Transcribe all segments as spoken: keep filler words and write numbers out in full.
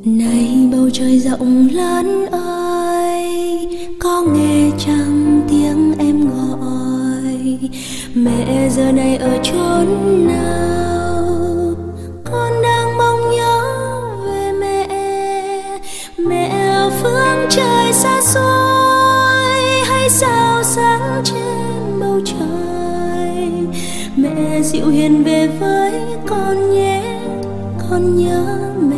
Này bầu trời rộng lớn ơi, có nghe chăng tiếng em gọi? Mẹ giờ này ở chốn nào? Con đang mong nhớ về mẹ. Mẹ ở phương trời xa xôi hay sao sáng trên bầu trời. Mẹ dịu hiền về với con nhé, con nhớ mẹ.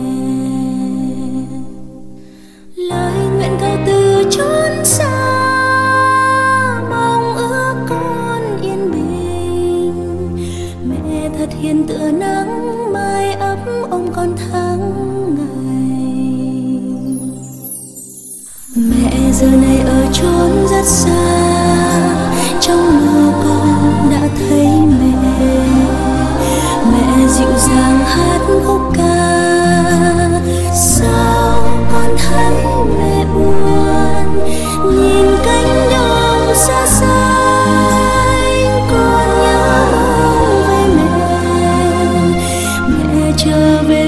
Lời nguyện cầu từ chốn xa, mong ước con yên bình. Mẹ thật hiền tựa nắng mai ấm ôm con tháng ngày. Mẹ giờ này ở chốn rất xa, trong mơ con đã thấy mẹ. Mẹ dịu dàng hát khúc ca, sao con thấy mẹ buồn? Nhìn cánh đồng xa xanh, con nhớ về mẹ. Mẹ trở về